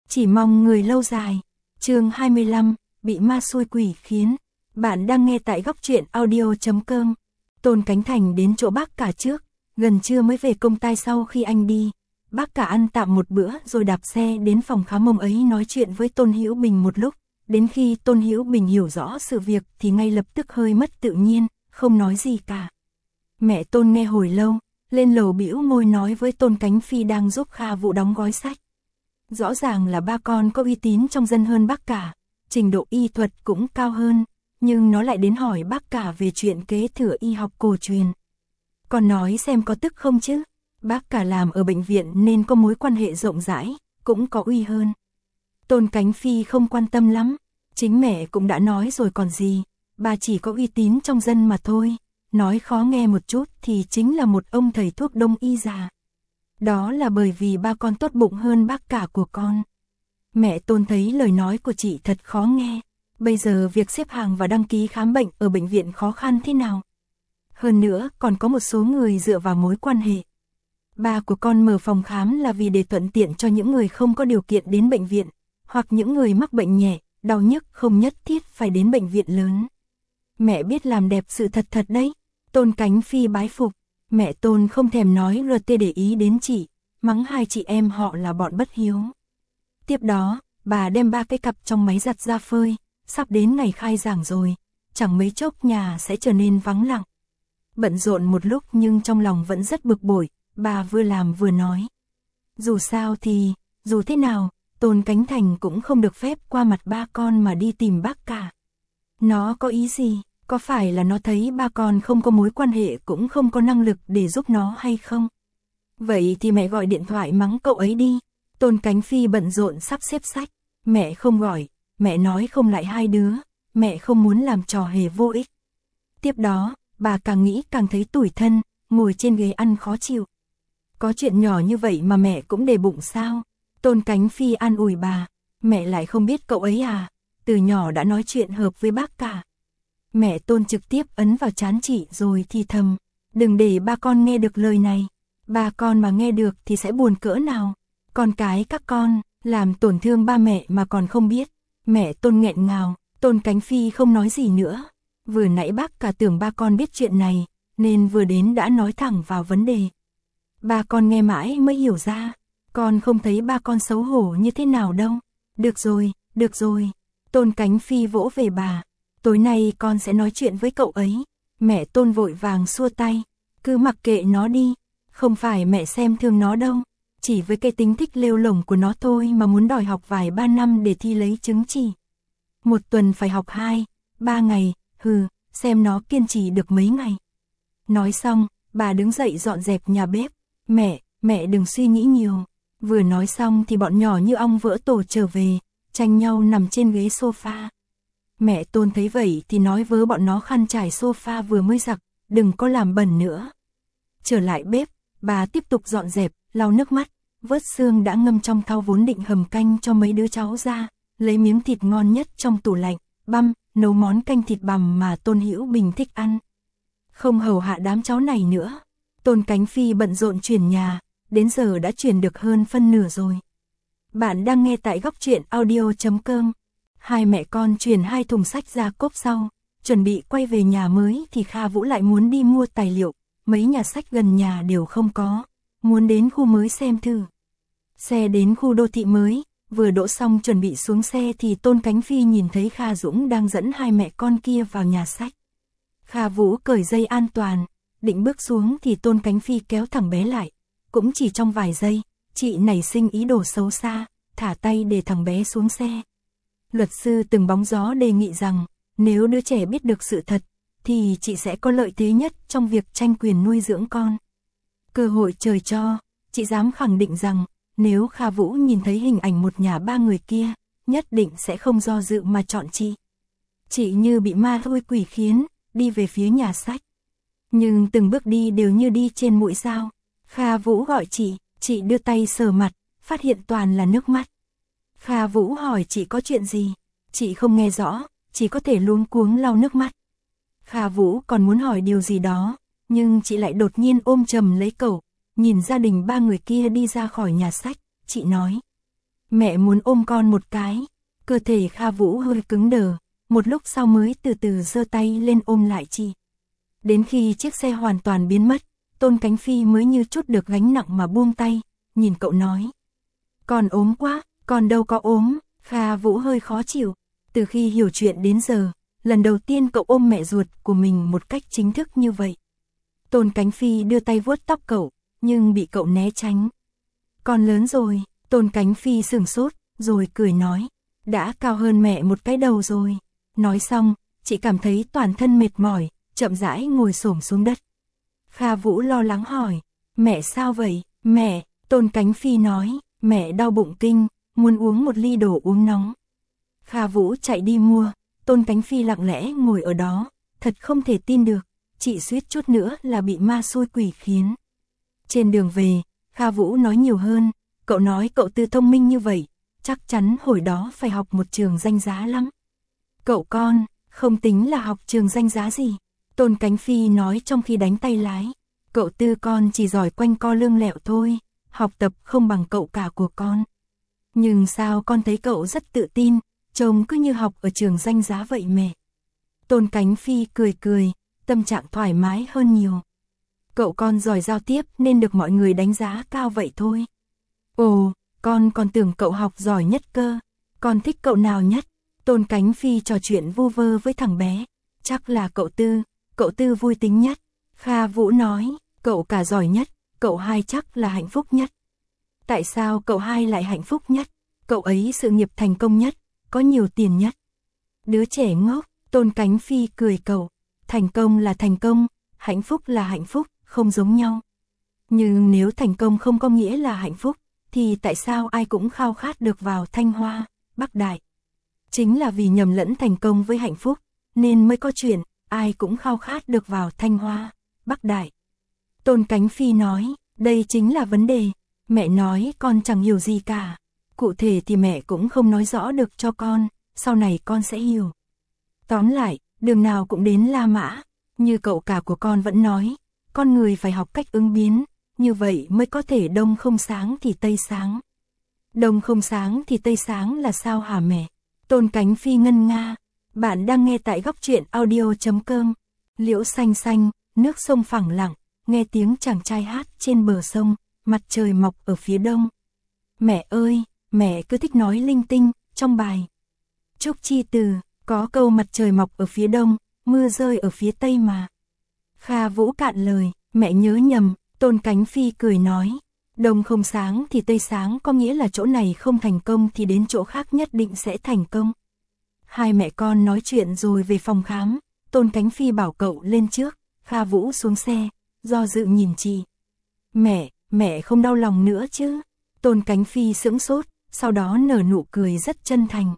chỉ mong người lâu dài. Chương 25, bị ma xui quỷ khiến. Bạn đang nghe tại góc truyện audio.com. Tôn Cánh Thành đến chỗ bác cả trước, gần trưa mới về công tai sau khi anh đi. Bác cả ăn tạm một bữa rồi đạp xe đến phòng khám ông ấy nói chuyện với Tôn Hữu Bình một lúc. Đến khi Tôn Hữu Bình hiểu rõ sự việc thì ngay lập tức hơi mất tự nhiên, không nói gì cả. Mẹ Tôn nghe hồi lâu, lên lầu bĩu môi nói với Tôn Cánh Phi đang giúp Kha Vũ đóng gói sách. Rõ ràng là ba con có uy tín trong dân hơn bác cả, trình độ y thuật cũng cao hơn, nhưng nó lại đến hỏi bác cả về chuyện kế thừa y học cổ truyền. Còn nói xem có tức không chứ, bác cả làm ở bệnh viện nên có mối quan hệ rộng rãi, cũng có uy hơn. Tôn Cánh Phi không quan tâm lắm, chính mẹ cũng đã nói rồi còn gì, bà chỉ có uy tín trong dân mà thôi, nói khó nghe một chút thì chính là một ông thầy thuốc đông y già. Đó là bởi vì ba con tốt bụng hơn bác cả của con. Mẹ Tôn thấy lời nói của chị thật khó nghe, bây giờ việc xếp hàng và đăng ký khám bệnh ở bệnh viện khó khăn thế nào. Hơn nữa còn có một số người dựa vào mối quan hệ. Ba của con mở phòng khám là vì để thuận tiện cho những người không có điều kiện đến bệnh viện, hoặc những người mắc bệnh nhẹ, đau nhức không nhất thiết phải đến bệnh viện lớn. Mẹ biết làm đẹp sự thật thật đấy. Tôn Cánh Phi bái phục. Mẹ Tôn không thèm nói RT để ý đến chị, mắng hai chị em họ là bọn bất hiếu. Tiếp đó, bà đem ba cái cặp trong máy giặt ra phơi, sắp đến ngày khai giảng rồi, chẳng mấy chốc nhà sẽ trở nên vắng lặng. Bận rộn một lúc nhưng trong lòng vẫn rất bực bội, bà vừa làm vừa nói. Dù sao thì, dù thế nào, Tôn Cánh Thành cũng không được phép qua mặt ba con mà đi tìm bác cả. Nó có ý gì? Có phải là nó thấy ba con không có mối quan hệ cũng không có năng lực để giúp nó hay không? Vậy thì mẹ gọi điện thoại mắng cậu ấy đi. Tôn Cánh Phi bận rộn sắp xếp sách. Mẹ không gọi, mẹ nói không lại hai đứa, mẹ không muốn làm trò hề vô ích. Tiếp đó, bà càng nghĩ càng thấy tủi thân, ngồi trên ghế ăn khó chịu. Có chuyện nhỏ như vậy mà mẹ cũng để bụng sao? Tôn Cánh Phi an ủi bà, mẹ lại không biết cậu ấy à, từ nhỏ đã nói chuyện hợp với bác cả. Mẹ Tôn trực tiếp ấn vào trán chị rồi thì thầm, đừng để ba con nghe được lời này, ba con mà nghe được thì sẽ buồn cỡ nào, con cái các con, làm tổn thương ba mẹ mà còn không biết. Mẹ Tôn nghẹn ngào, Tôn Cánh Phi không nói gì nữa, vừa nãy bác cả tưởng ba con biết chuyện này, nên vừa đến đã nói thẳng vào vấn đề. Ba con nghe mãi mới hiểu ra, con không thấy ba con xấu hổ như thế nào đâu, được rồi, Tôn Cánh Phi vỗ về bà. Tối nay con sẽ nói chuyện với cậu ấy. Mẹ Tôn vội vàng xua tay, cứ mặc kệ nó đi, không phải mẹ xem thường nó đâu, chỉ với cái tính thích lêu lổng của nó thôi mà muốn đòi học vài ba năm để thi lấy chứng chỉ. Một tuần phải học 2-3 ngày, xem nó kiên trì được mấy ngày. Nói xong, bà đứng dậy dọn dẹp nhà bếp. Mẹ đừng suy nghĩ nhiều. Vừa nói xong thì bọn nhỏ như ong vỡ tổ trở về, tranh nhau nằm trên ghế sofa. Mẹ Tôn thấy vậy thì nói với bọn nó khăn trải sofa vừa mới giặt, đừng có làm bẩn nữa. Trở lại bếp, bà tiếp tục dọn dẹp, lau nước mắt, vớt xương đã ngâm trong thau vốn định hầm canh cho mấy đứa cháu ra, lấy miếng thịt ngon nhất trong tủ lạnh, nấu món canh thịt bằm mà Tôn Hữu Bình thích ăn. Không hầu hạ đám cháu này nữa, Tôn Cánh Phi bận rộn chuyển nhà, đến giờ đã chuyển được hơn phân nửa rồi. Bạn đang nghe tại góc truyện audio.com. Hai mẹ con chuyển 2 thùng sách ra cốp sau, chuẩn bị quay về nhà mới thì Kha Vũ lại muốn đi mua tài liệu, mấy nhà sách gần nhà đều không có, muốn đến khu mới xem thử. Xe đến khu đô thị mới, vừa đỗ xong chuẩn bị xuống xe thì Tôn Cánh Phi nhìn thấy Kha Dũng đang dẫn hai mẹ con kia vào nhà sách. Kha Vũ cởi dây an toàn, định bước xuống thì Tôn Cánh Phi kéo thằng bé lại, cũng chỉ trong vài giây, chị nảy sinh ý đồ xấu xa, thả tay để thằng bé xuống xe. Luật sư từng bóng gió đề nghị rằng, nếu đứa trẻ biết được sự thật, thì chị sẽ có lợi thế nhất trong việc tranh quyền nuôi dưỡng con. Cơ hội trời cho, chị dám khẳng định rằng, nếu Kha Vũ nhìn thấy hình ảnh một nhà 3 người kia, nhất định sẽ không do dự mà chọn chị. Chị như bị ma thôi quỷ khiến, đi về phía nhà sách. Nhưng từng bước đi đều như đi trên mũi dao. Kha Vũ gọi chị đưa tay sờ mặt, phát hiện toàn là nước mắt. Kha Vũ hỏi chị có chuyện gì, chị không nghe rõ, chỉ có thể luống cuống lau nước mắt. Kha Vũ còn muốn hỏi điều gì đó, nhưng chị lại đột nhiên ôm chầm lấy cậu, nhìn gia đình 3 người kia đi ra khỏi nhà sách, chị nói. Mẹ muốn ôm con một cái. Cơ thể Kha Vũ hơi cứng đờ, một lúc sau mới từ từ giơ tay lên ôm lại chị. Đến khi chiếc xe hoàn toàn biến mất, Tôn Cánh Phi mới như chút được gánh nặng mà buông tay, nhìn cậu nói. Con ốm quá, con đâu có ốm. Kha Vũ hơi khó chịu, từ khi hiểu chuyện đến giờ, lần đầu tiên cậu ôm mẹ ruột của mình một cách chính thức như vậy. Tôn Cánh Phi đưa tay vuốt tóc cậu, nhưng bị cậu né tránh. Con lớn rồi. Tôn Cánh Phi sửng sốt, rồi cười nói. Đã cao hơn mẹ một cái đầu rồi. Nói xong, chị cảm thấy toàn thân mệt mỏi, chậm rãi ngồi xổm xuống đất. Kha Vũ lo lắng hỏi. Mẹ sao vậy? Mẹ, Tôn Cánh Phi nói. Mẹ đau bụng kinh, muốn uống một ly đồ uống nóng. Kha Vũ chạy đi mua. Tôn Cánh Phi lặng lẽ ngồi ở đó, thật không thể tin được. Chị suýt chút nữa là bị ma xui quỷ khiến. Trên đường về, Kha Vũ nói nhiều hơn. Cậu nói cậu Tư thông minh như vậy, chắc chắn hồi đó phải học một trường danh giá lắm. Cậu con, không tính là học trường danh giá gì. Tôn Cánh Phi nói trong khi đánh tay lái. Cậu Tư con chỉ giỏi quanh co lương lẹo thôi, học tập không bằng cậu cả của con. Nhưng sao con thấy cậu rất tự tin, trông cứ như học ở trường danh giá vậy mẹ. Tôn Cánh Phi cười cười, tâm trạng thoải mái hơn nhiều. Cậu con giỏi giao tiếp nên được mọi người đánh giá cao vậy thôi. Ồ, con còn tưởng cậu học giỏi nhất cơ. Con thích cậu nào nhất? Tôn Cánh Phi trò chuyện vu vơ với thằng bé. Chắc là cậu Tư vui tính nhất. Kha Vũ nói, cậu cả giỏi nhất, cậu hai chắc là hạnh phúc nhất. Tại sao cậu hai lại hạnh phúc nhất? Cậu ấy sự nghiệp thành công nhất, có nhiều tiền nhất. Đứa trẻ ngốc. Tôn Cánh Phi cười cậu. Thành công là thành công, hạnh phúc là hạnh phúc, không giống nhau. Nhưng nếu thành công không có nghĩa là hạnh phúc, thì tại sao ai cũng khao khát được vào Thanh Hoa, Bắc Đại? Chính là vì nhầm lẫn thành công với hạnh phúc, nên mới có chuyện, ai cũng khao khát được vào Thanh Hoa, Bắc Đại. Tôn Cánh Phi nói, đây chính là vấn đề. Mẹ nói con chẳng hiểu gì cả. Cụ thể thì mẹ cũng không nói rõ được cho con, sau này con sẽ hiểu. Tóm lại, đường nào cũng đến La Mã, như cậu cả của con vẫn nói, con người phải học cách ứng biến, như vậy mới có thể đông không sáng thì tây sáng. Đông không sáng thì tây sáng là sao hả mẹ? Tôn Cánh Phi ngân nga. Bạn đang nghe tại góc truyện audio.com. Liễu xanh xanh, nước sông phẳng lặng, nghe tiếng chàng trai hát trên bờ sông, mặt trời mọc ở phía đông. Mẹ ơi, mẹ cứ thích nói linh tinh, trong bài Trúc Chi Từ, có câu mặt trời mọc ở phía đông, mưa rơi ở phía tây mà. Kha Vũ cạn lời, mẹ nhớ nhầm. Tôn Cánh Phi cười nói, đông không sáng thì tây sáng có nghĩa là chỗ này không thành công thì đến chỗ khác nhất định sẽ thành công. Hai mẹ con nói chuyện rồi về phòng khám, Tôn Cánh Phi bảo cậu lên trước, Kha Vũ xuống xe, do dự nhìn chị. Mẹ không đau lòng nữa chứ? Tôn Cánh Phi sững sốt, sau đó nở nụ cười rất chân thành.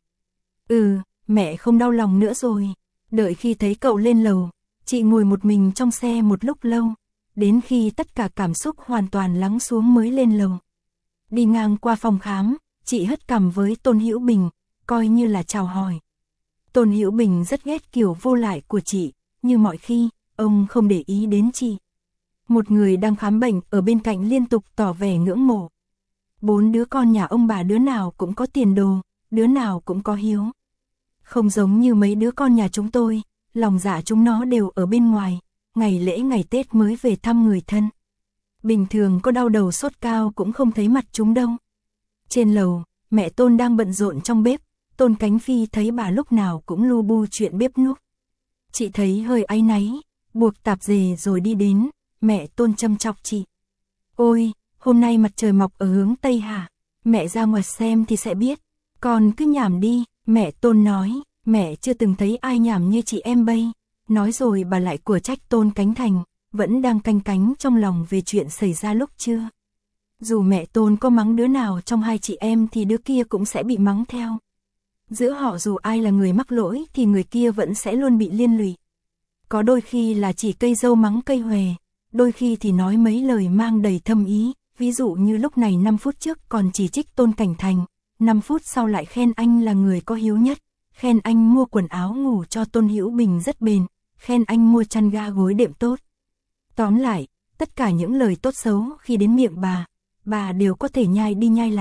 Mẹ không đau lòng nữa rồi. Đợi khi thấy cậu lên lầu, chị ngồi một mình trong xe một lúc lâu. Đến khi tất cả cảm xúc hoàn toàn lắng xuống mới lên lầu. Đi ngang qua phòng khám, chị hất cằm với Tôn Hữu Bình, coi như là chào hỏi. Tôn Hữu Bình rất ghét kiểu vô lại của chị, như mọi khi, ông không để ý đến chị. Một người đang khám bệnh ở bên cạnh liên tục tỏ vẻ ngưỡng mộ. 4 đứa con nhà ông bà đứa nào cũng có tiền đồ, đứa nào cũng có hiếu. Không giống như mấy đứa con nhà chúng tôi, lòng dạ chúng nó đều ở bên ngoài. Ngày lễ ngày Tết mới về thăm người thân. Bình thường có đau đầu sốt cao cũng không thấy mặt chúng đâu. Trên lầu, mẹ Tôn đang bận rộn trong bếp, Tôn Cánh Phi thấy bà lúc nào cũng lu bu chuyện bếp núc. Chị thấy hơi áy náy, buộc tạp dề rồi đi đến, mẹ Tôn châm chọc chị. Ôi, hôm nay mặt trời mọc ở hướng Tây hả? Mẹ ra ngoài xem thì sẽ biết. Con cứ nhảm đi, mẹ Tôn nói, mẹ chưa từng thấy ai nhảm như chị em bây. Nói rồi bà lại của trách Tôn Cánh Thành, vẫn đang canh cánh trong lòng về chuyện xảy ra lúc trưa. Dù mẹ Tôn có mắng đứa nào trong hai chị em thì đứa kia cũng sẽ bị mắng theo. Giữa họ dù ai là người mắc lỗi thì người kia vẫn sẽ luôn bị liên lụy. Có đôi khi là chỉ cây dâu mắng cây hòe, đôi khi thì nói mấy lời mang đầy thâm ý, ví dụ như lúc này 5 phút trước còn chỉ trích Tôn Cảnh Thành, 5 phút sau lại khen anh là người có hiếu nhất, khen anh mua quần áo ngủ cho Tôn Hữu Bình rất bền, khen anh mua chăn ga gối đệm tốt. Tóm lại, tất cả những lời tốt xấu khi đến miệng bà đều có thể nhai đi nhai lại,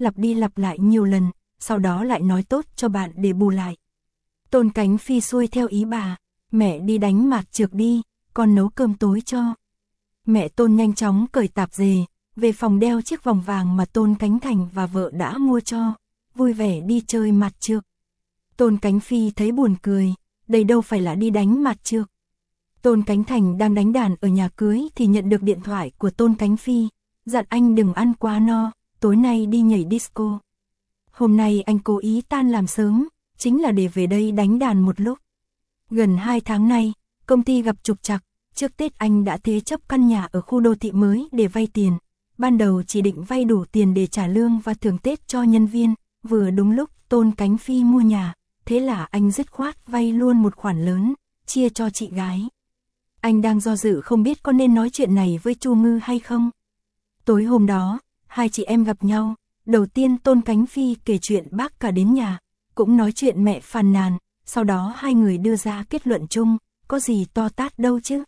lặp đi lặp lại nhiều lần, sau đó lại nói tốt cho bạn để bù lại. Tôn Cánh Phi xuôi theo ý bà, mẹ đi đánh mạt trược đi, con nấu cơm tối cho. Mẹ Tôn nhanh chóng cởi tạp dề, về phòng đeo chiếc vòng vàng mà Tôn Cánh Thành và vợ đã mua cho, vui vẻ đi chơi mạt trược. Tôn Cánh Phi thấy buồn cười, đây đâu phải là đi đánh mạt trược. Tôn Cánh Thành đang đánh đàn ở nhà cưới thì nhận được điện thoại của Tôn Cánh Phi, dặn anh đừng ăn quá no, tối nay đi nhảy disco. Hôm nay anh cố ý tan làm sớm, chính là để về đây đánh đàn một lúc. Gần 2 tháng nay, công ty gặp trục trặc, trước Tết anh đã thế chấp căn nhà ở khu đô thị mới để vay tiền. Ban đầu chỉ định vay đủ tiền để trả lương và thưởng Tết cho nhân viên, vừa đúng lúc Tôn Cánh Phi mua nhà, thế là anh dứt khoát vay luôn một khoản lớn, chia cho chị gái. Anh đang do dự không biết có nên nói chuyện này với Chu Ngư hay không. Tối hôm đó, hai chị em gặp nhau, đầu tiên Tôn Cánh Phi kể chuyện bác cả đến nhà, cũng nói chuyện mẹ phàn nàn, sau đó hai người đưa ra kết luận chung, có gì to tát đâu chứ.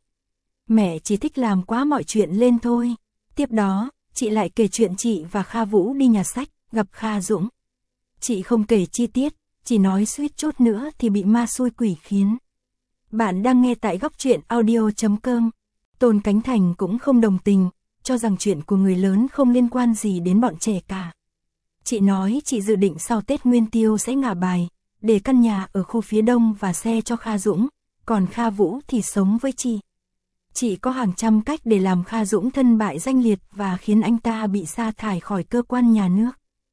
Mẹ chỉ thích làm quá mọi chuyện lên thôi. Tiếp đó, chị lại kể chuyện chị và Kha Vũ đi nhà sách, gặp Kha Dũng. Chị không kể chi tiết, chỉ nói suýt chút nữa thì bị ma xui quỷ khiến. Bạn đang nghe tại góc truyện audio.com. Tôn Cánh Thành cũng không đồng tình, cho rằng chuyện của người lớn không liên quan gì đến bọn trẻ cả. Chị nói chị dự định sau Tết Nguyên Tiêu sẽ ngả bài, để căn nhà ở khu phía đông và xe cho Kha Dũng, còn Kha Vũ thì sống với chị. Chị có hàng trăm cách để làm Kha Dũng thân bại danh liệt và khiến anh ta bị sa thải khỏi cơ quan nhà nước.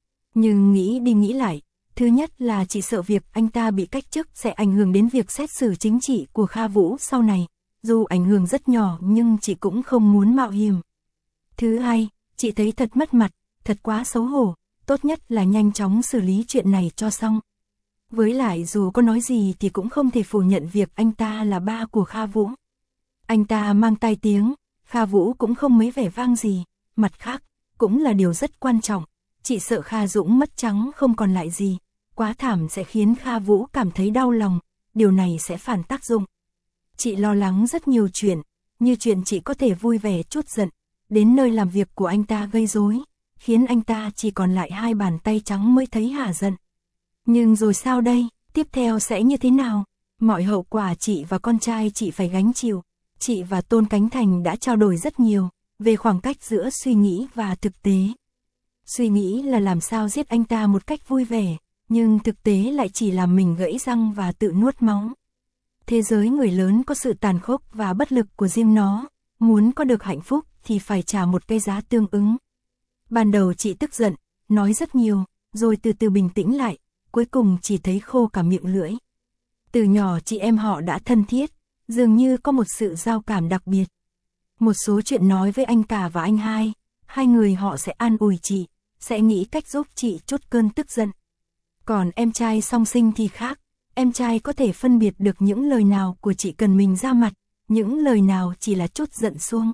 Nhưng nghĩ đi nghĩ lại, thứ nhất là chị sợ việc anh ta bị cách chức sẽ ảnh hưởng đến việc xét xử chính trị của Kha Vũ sau này, dù ảnh hưởng rất nhỏ nhưng chị cũng không muốn mạo hiểm. Thứ hai, chị thấy thật mất mặt, thật quá xấu hổ, tốt nhất là nhanh chóng xử lý chuyện này cho xong. Với lại dù có nói gì thì cũng không thể phủ nhận việc anh ta là ba của Kha Vũ. Anh ta mang tai tiếng, Kha Vũ cũng không mấy vẻ vang gì, mặt khác, cũng là điều rất quan trọng, chị sợ Kha Dũng mất trắng không còn lại gì, quá thảm sẽ khiến Kha Vũ cảm thấy đau lòng, điều này sẽ phản tác dụng. Chị lo lắng rất nhiều chuyện, như chuyện chị có thể vui vẻ chút giận, đến nơi làm việc của anh ta gây rối, khiến anh ta chỉ còn lại 2 bàn tay trắng mới thấy hả giận. Nhưng rồi sao đây, tiếp theo sẽ như thế nào? Mọi hậu quả chị và con trai chị phải gánh chịu. Chị và Tôn Cánh Thành đã trao đổi rất nhiều về khoảng cách giữa suy nghĩ và thực tế. Suy nghĩ là làm sao giết anh ta một cách vui vẻ, nhưng thực tế lại chỉ làm mình gãy răng và tự nuốt máu. Thế giới người lớn có sự tàn khốc và bất lực của riêng nó, muốn có được hạnh phúc thì phải trả một cái giá tương ứng. Ban đầu chị tức giận, nói rất nhiều, rồi từ từ bình tĩnh lại, cuối cùng chỉ thấy khô cả miệng lưỡi. Từ nhỏ chị em họ đã thân thiết, dường như có một sự giao cảm đặc biệt. Một số chuyện nói với anh cả và anh hai người họ sẽ an ủi chị, sẽ nghĩ cách giúp chị trút cơn tức giận. Còn em trai song sinh thì khác, em trai có thể phân biệt được những lời nào của chị cần mình ra mặt, những lời nào chỉ là trút giận xuông.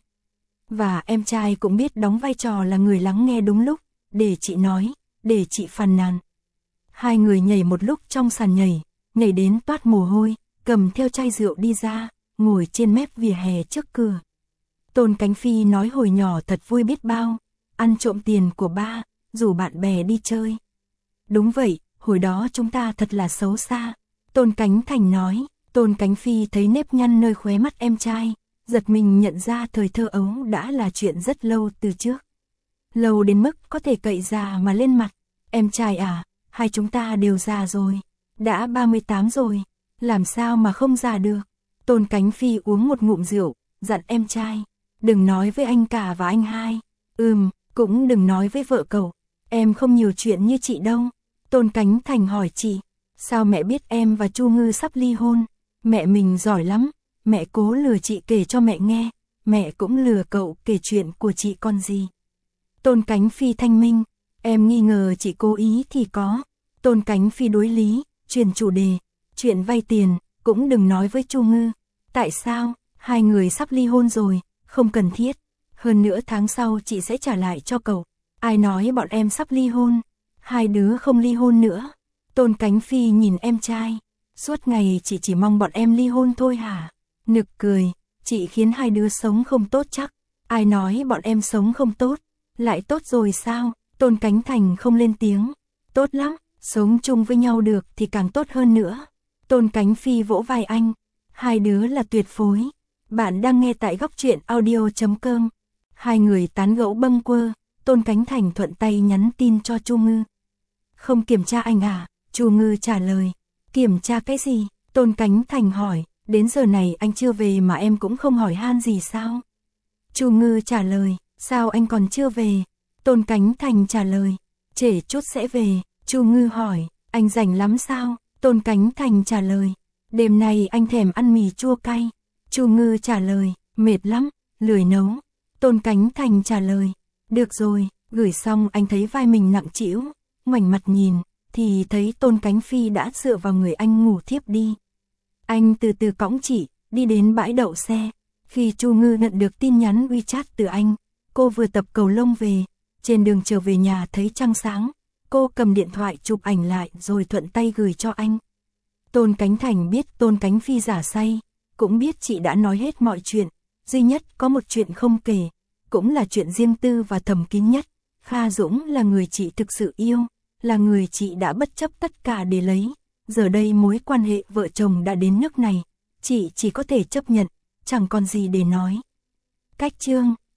Và em trai cũng biết đóng vai trò là người lắng nghe đúng lúc, để chị nói, để chị phàn nàn. Hai người nhảy một lúc trong sàn nhảy đến toát mồ hôi, cầm theo chai rượu đi ra, ngồi trên mép vỉa hè trước cửa. Tôn Cánh Phi nói hồi nhỏ thật vui biết bao, ăn trộm tiền của ba, rủ bạn bè đi chơi. Đúng vậy, hồi đó chúng ta thật là xấu xa. Tôn Cánh Thành nói. Tôn Cánh Phi thấy nếp nhăn nơi khóe mắt em trai, giật mình nhận ra thời thơ ấu đã là chuyện rất lâu từ trước. Lâu đến mức có thể cậy già mà lên mặt. Em trai à, hai chúng ta đều già rồi, đã 38 rồi, làm sao mà không già được. Tôn Cánh Phi uống một ngụm rượu, dặn em trai, đừng nói với anh cả và anh hai. Cũng đừng nói với vợ cậu, em không nhiều chuyện như chị đâu. Tôn Cánh Thành hỏi chị, sao mẹ biết em và Chu Ngư sắp ly hôn? Mẹ mình giỏi lắm, mẹ cố lừa chị kể cho mẹ nghe, mẹ cũng lừa cậu kể chuyện của chị con gì. Tôn Cánh Phi thanh minh, em nghi ngờ chị cố ý thì có. Tôn Cánh Phi đối lý, chuyển chủ đề, chuyện vay tiền, cũng đừng nói với Chu Ngư. Tại sao? Hai người sắp ly hôn rồi, không cần thiết. Hơn nữa tháng sau chị sẽ trả lại cho cậu. Ai nói bọn em sắp ly hôn? Hai đứa không ly hôn nữa. Tôn Cánh Phi nhìn em trai, suốt ngày chị chỉ mong bọn em ly hôn thôi hả? Nực cười, chị khiến hai đứa sống không tốt chắc. Ai nói bọn em sống không tốt? Lại tốt rồi sao? Tôn Cánh Thành không lên tiếng. Tốt lắm, sống chung với nhau được thì càng tốt hơn nữa. Tôn Cánh Phi vỗ vai anh. Hai đứa là tuyệt phối. Bạn đang nghe tại góc truyện audio.com. Hai người tán gẫu bâng quơ, Tôn Cánh Thành thuận tay nhắn tin cho Chu Ngư. Không kiểm tra anh à? Chu Ngư trả lời. Kiểm tra cái gì? Tôn Cánh Thành hỏi. Đến giờ này anh chưa về mà em cũng không hỏi han gì sao? Chu Ngư trả lời. Sao anh còn chưa về? Tôn Cánh Thành trả lời. Trễ chút sẽ về. Chu Ngư hỏi. Anh rảnh lắm sao? Tôn Cánh Thành trả lời. Đêm nay anh thèm ăn mì chua cay. Chu Ngư trả lời. Mệt lắm, lười nấu. Tôn Cánh Thành trả lời. Được rồi, gửi xong anh thấy vai mình nặng trĩu, ngoảnh mặt nhìn, thì thấy Tôn Cánh Phi đã dựa vào người anh ngủ thiếp đi. Anh từ từ cõng chị, đi đến bãi đậu xe. Khi Chu Ngư nhận được tin nhắn WeChat từ anh, cô vừa tập cầu lông về, trên đường trở về nhà thấy trăng sáng. Cô cầm điện thoại chụp ảnh lại rồi thuận tay gửi cho anh. Tôn Cánh Thành biết Tôn Cánh Phi giả say, cũng biết chị đã nói hết mọi chuyện, duy nhất có một chuyện không kể, cũng là chuyện riêng tư và thầm kín nhất. Kha Dũng là người chị thực sự yêu, là người chị đã bất chấp tất cả để lấy. Giờ đây mối quan hệ vợ chồng đã đến nước này, chị chỉ có thể chấp nhận, chẳng còn gì để nói. Cách chương